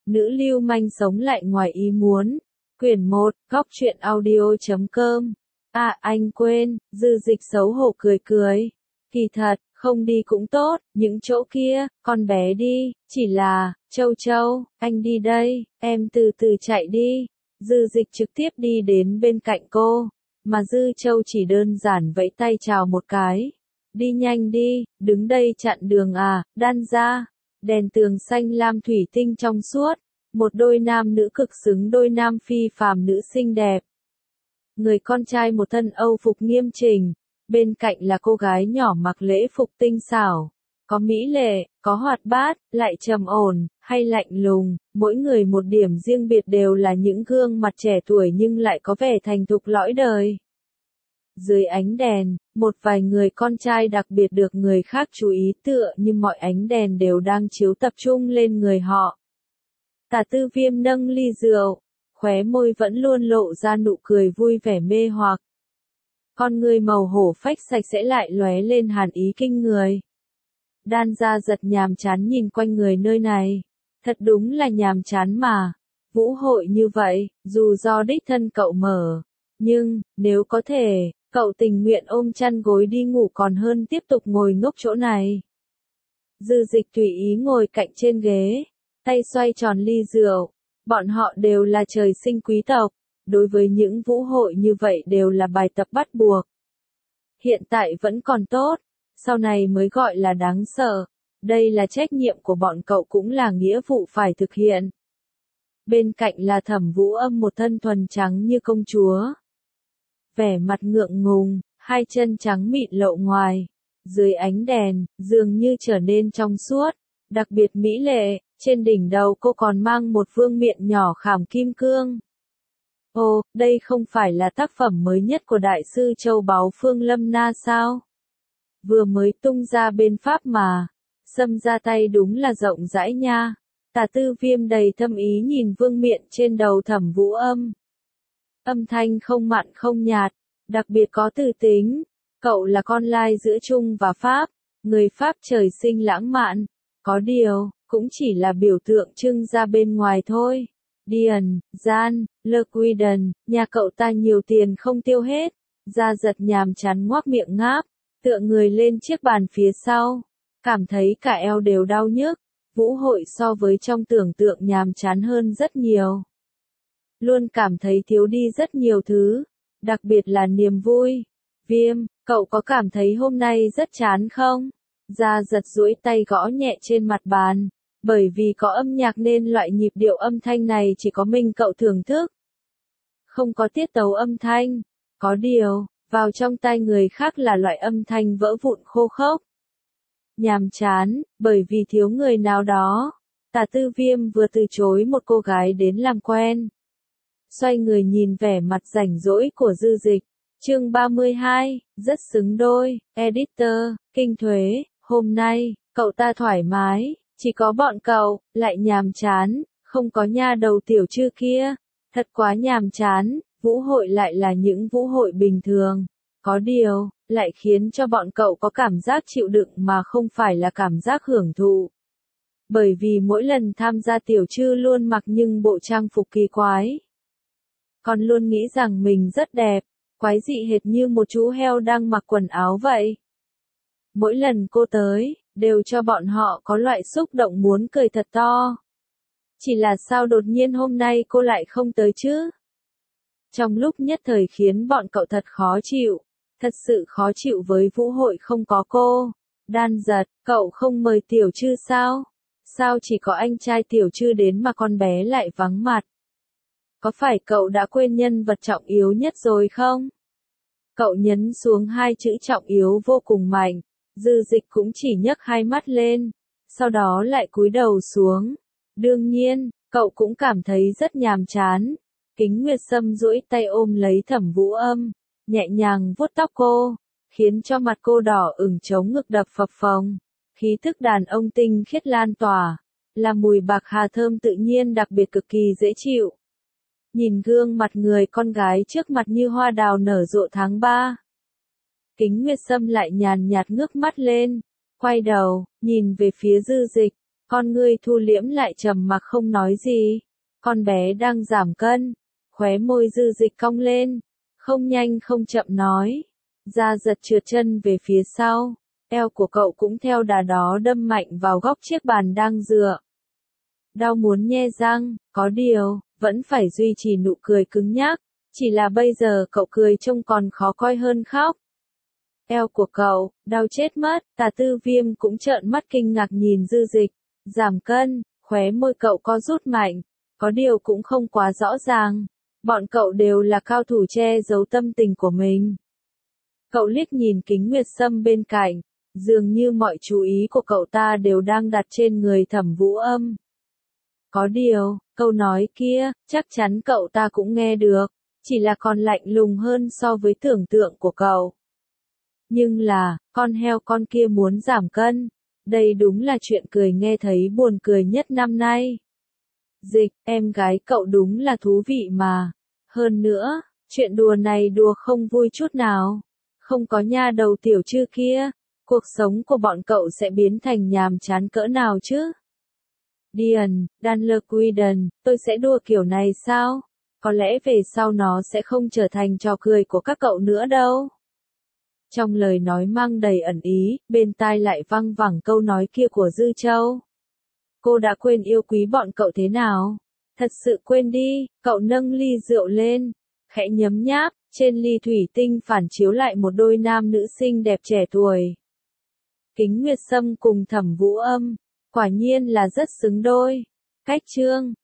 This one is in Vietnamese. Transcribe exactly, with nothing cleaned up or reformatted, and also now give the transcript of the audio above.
Nữ lưu manh sống lại ngoài ý muốn. Quyển một, góc truyện audio chấm com. À anh quên, Dư Dịch xấu hổ cười cười. Kỳ thật, không đi cũng tốt, những chỗ kia, con bé đi, chỉ là, Châu Châu, anh đi đây, em từ từ chạy đi. Dư Dịch trực tiếp đi đến bên cạnh cô, mà Dư Châu chỉ đơn giản vẫy tay chào một cái. Đi nhanh đi, đứng đây chặn đường à, đan ra. Đèn tường xanh lam thủy tinh trong suốt, một đôi nam nữ cực xứng, đôi nam phi phàm nữ xinh đẹp. Người con trai một thân Âu phục nghiêm chỉnh, bên cạnh là cô gái nhỏ mặc lễ phục tinh xảo, có mỹ lệ, có hoạt bát, lại trầm ổn, hay lạnh lùng, mỗi người một điểm riêng biệt, đều là những gương mặt trẻ tuổi nhưng lại có vẻ thành thục lõi đời. Dưới ánh đèn, một vài người con trai đặc biệt được người khác chú ý, tựa như mọi ánh đèn đều đang chiếu tập trung lên người họ. Tả Tư Viêm nâng ly rượu, khóe môi vẫn luôn lộ ra nụ cười vui vẻ mê hoặc. Con người màu hổ phách sạch sẽ lại lóe lên hàn ý kinh người. Đan Gia giật nhàm chán nhìn quanh người nơi này. Thật đúng là nhàm chán mà. Vũ hội như vậy, dù do đích thân cậu mở. Nhưng, nếu có thể, cậu tình nguyện ôm chăn gối đi ngủ còn hơn tiếp tục ngồi ngốc chỗ này. Dư Dịch tùy ý ngồi cạnh trên ghế, tay xoay tròn ly rượu. Bọn họ đều là trời sinh quý tộc, đối với những vũ hội như vậy đều là bài tập bắt buộc. Hiện tại vẫn còn tốt, sau này mới gọi là đáng sợ. Đây là trách nhiệm của bọn cậu, cũng là nghĩa vụ phải thực hiện. Bên cạnh là Thẩm Vũ Âm, một thân thuần trắng như công chúa. Vẻ mặt ngượng ngùng, hai chân trắng mịn lộ ngoài. Dưới ánh đèn, dường như trở nên trong suốt, đặc biệt mỹ lệ. Trên đỉnh đầu cô còn mang một vương miện nhỏ khảm kim cương. Ồ, đây không phải là tác phẩm mới nhất của đại sư châu báu Phương Lâm Na sao? Vừa mới tung ra bên Pháp mà. Xâm ra tay đúng là rộng rãi nha. Tả Tư Viêm đầy thâm ý nhìn vương miện trên đầu Thẩm Vũ Âm. Âm thanh không mặn không nhạt, đặc biệt có từ tính. Cậu là con lai giữa Trung và Pháp. Người Pháp trời sinh lãng mạn. Có điều, cũng chỉ là biểu tượng trưng ra bên ngoài thôi. Điền, gian, lơ quy đần, nhà cậu ta nhiều tiền không tiêu hết. Gia giật nhàm chán ngoác miệng ngáp, tựa người lên chiếc bàn phía sau. Cảm thấy cả eo đều đau nhức. Vũ hội so với trong tưởng tượng nhàm chán hơn rất nhiều. Luôn cảm thấy thiếu đi rất nhiều thứ, đặc biệt là niềm vui. Viêm, cậu có cảm thấy hôm nay rất chán không? Gia giật duỗi tay gõ nhẹ trên mặt bàn. Bởi vì có âm nhạc nên loại nhịp điệu âm thanh này chỉ có mình cậu thưởng thức. Không có tiết tấu âm thanh. Có điều, vào trong tai người khác là loại âm thanh vỡ vụn khô khốc. Nhàm chán, bởi vì thiếu người nào đó. Tả Tư Viêm vừa từ chối một cô gái đến làm quen. Xoay người nhìn vẻ mặt rảnh rỗi của Dư Dịch. Chương ba mươi hai, rất xứng đôi. Editor, Kinh Thuế, hôm nay, cậu ta thoải mái. Chỉ có bọn cậu, lại nhàm chán, không có nha đầu tiểu chư kia. Thật quá nhàm chán, vũ hội lại là những vũ hội bình thường. Có điều, lại khiến cho bọn cậu có cảm giác chịu đựng mà không phải là cảm giác hưởng thụ. Bởi vì mỗi lần tham gia tiểu chư luôn mặc những bộ trang phục kỳ quái. Còn luôn nghĩ rằng mình rất đẹp, quái dị hệt như một chú heo đang mặc quần áo vậy. Mỗi lần cô tới, đều cho bọn họ có loại xúc động muốn cười thật to. Chỉ là sao đột nhiên hôm nay cô lại không tới chứ? Trong lúc nhất thời khiến bọn cậu thật khó chịu, thật sự khó chịu với vũ hội không có cô. Đan giật, cậu không mời tiểu chư sao? Sao chỉ có anh trai tiểu chư đến mà con bé lại vắng mặt? Có phải cậu đã quên nhân vật trọng yếu nhất rồi không? Cậu nhấn xuống hai chữ trọng yếu vô cùng mạnh. Dư Dịch cũng chỉ nhấc hai mắt lên, sau đó lại cúi đầu xuống. Đương nhiên, cậu cũng cảm thấy rất nhàm chán. Kính Nguyệt Sâm duỗi tay ôm lấy Thẩm Vũ Âm, nhẹ nhàng vuốt tóc cô, khiến cho mặt cô đỏ ửng chống ngực đập phập phồng. Khí thức đàn ông tinh khiết lan tỏa, là mùi bạc hà thơm tự nhiên đặc biệt cực kỳ dễ chịu. Nhìn gương mặt người con gái trước mặt như hoa đào nở rộ tháng ba. Kính Nguyệt Sâm lại nhàn nhạt ngước mắt lên, quay đầu, nhìn về phía Dư Dịch. Con ngươi thu liễm lại trầm mặc không nói gì. Con bé đang giảm cân. Khóe môi Dư Dịch cong lên. Không nhanh không chậm nói. Da giật trượt chân về phía sau. Eo của cậu cũng theo đà đó đâm mạnh vào góc chiếc bàn đang dựa. Đau muốn nhe răng, có điều, vẫn phải duy trì nụ cười cứng nhắc. Chỉ là bây giờ cậu cười trông còn khó coi hơn khóc. Eo của cậu, đau chết mất, Tả Tư Viêm cũng trợn mắt kinh ngạc nhìn Dư Dịch. Giảm cân, khóe môi cậu co rút mạnh. Có điều cũng không quá rõ ràng. Bọn cậu đều là cao thủ che giấu tâm tình của mình. Cậu liếc nhìn Kính Nguyệt Sâm bên cạnh. Dường như mọi chú ý của cậu ta đều đang đặt trên người Thẩm Vũ Âm. Có điều, câu nói kia, chắc chắn cậu ta cũng nghe được. Chỉ là còn lạnh lùng hơn so với tưởng tượng của cậu. Nhưng là, con heo con kia muốn giảm cân. Đây đúng là chuyện cười nghe thấy buồn cười nhất năm nay. Dịch, em gái cậu đúng là thú vị mà. Hơn nữa, chuyện đùa này đùa không vui chút nào. Không có nha đầu tiểu chư kia, cuộc sống của bọn cậu sẽ biến thành nhàm chán cỡ nào chứ? Điền, Đan Lơ Quy Đần, tôi sẽ đùa kiểu này sao? Có lẽ về sau nó sẽ không trở thành trò cười của các cậu nữa đâu. Trong lời nói mang đầy ẩn ý, bên tai lại văng vẳng câu nói kia của Dư Châu. Cô đã quên yêu quý bọn cậu thế nào? Thật sự quên đi, cậu nâng ly rượu lên, khẽ nhấm nháp, trên ly thủy tinh phản chiếu lại một đôi nam nữ xinh đẹp trẻ tuổi. Kính Nguyệt Sâm cùng Thẩm Vũ Âm, quả nhiên là rất xứng đôi. Cách chương